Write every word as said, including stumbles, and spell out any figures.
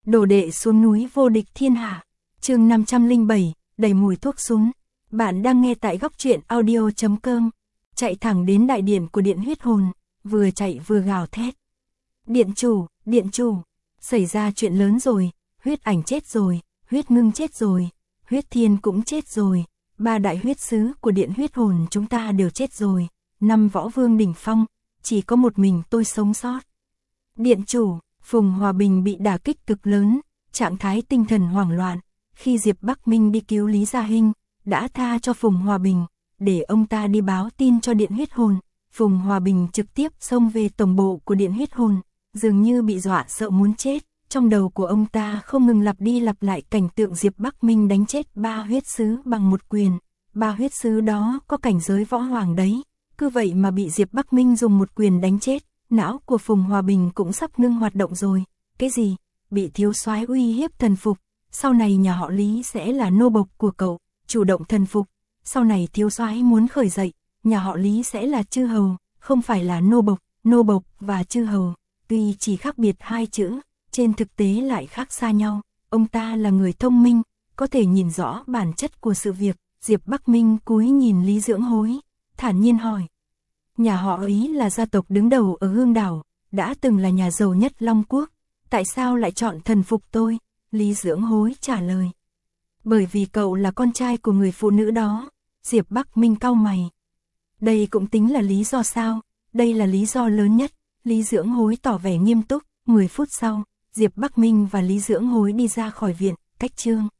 Đồ đệ xuống núi vô địch thiên hạ. Chương năm trăm lẻ bảy, đầy mùi thuốc súng. Bạn đang nghe tại góc truyện audio chấm com. Chạy thẳng đến đại điện của Điện Huyết Hồn, vừa chạy vừa gào thét. Điện chủ, điện chủ, xảy ra chuyện lớn rồi, huyết ảnh chết rồi, huyết ngưng chết rồi, huyết thiên cũng chết rồi, ba đại huyết sứ của Điện Huyết Hồn chúng ta đều chết rồi, năm võ vương đỉnh phong, chỉ có một mình tôi sống sót. Điện chủ, Phùng Hòa Bình bị đả kích cực lớn, trạng thái tinh thần hoảng loạn, khi Diệp Bắc Minh đi cứu Lý Gia Hinh, đã tha cho Phùng Hòa Bình, để ông ta đi báo tin cho Điện Huyết Hồn. Phùng Hòa Bình trực tiếp xông về tổng bộ của Điện Huyết Hồn, dường như bị dọa sợ muốn chết, trong đầu của ông ta không ngừng lặp đi lặp lại cảnh tượng Diệp Bắc Minh đánh chết ba huyết sứ bằng một quyền, ba huyết sứ đó có cảnh giới võ hoàng đấy, cứ vậy mà bị Diệp Bắc Minh dùng một quyền đánh chết. Não của Phùng Hòa Bình cũng sắp ngưng hoạt động rồi. Cái gì? Bị thiếu soái uy hiếp thần phục, sau này nhà họ Lý sẽ là nô bộc của cậu, chủ động thần phục, sau này thiếu soái muốn khởi dậy, nhà họ Lý sẽ là chư hầu, không phải là nô bộc. Nô bộc và chư hầu, tuy chỉ khác biệt hai chữ, trên thực tế lại khác xa nhau. Ông ta là người thông minh, có thể nhìn rõ bản chất của sự việc. Diệp Bắc Minh cúi nhìn Lý Dưỡng Hối, thản nhiên hỏi. Nhà họ Ý là gia tộc đứng đầu ở Hương Đảo, đã từng là nhà giàu nhất Long Quốc, tại sao lại chọn thần phục tôi? Lý Dưỡng Hối trả lời. Bởi vì cậu là con trai của người phụ nữ đó. Diệp Bắc Minh cau mày. Đây cũng tính là lý do sao? Đây là lý do lớn nhất. Lý Dưỡng Hối tỏ vẻ nghiêm túc. mười phút sau, Diệp Bắc Minh và Lý Dưỡng Hối đi ra khỏi viện, cách chương.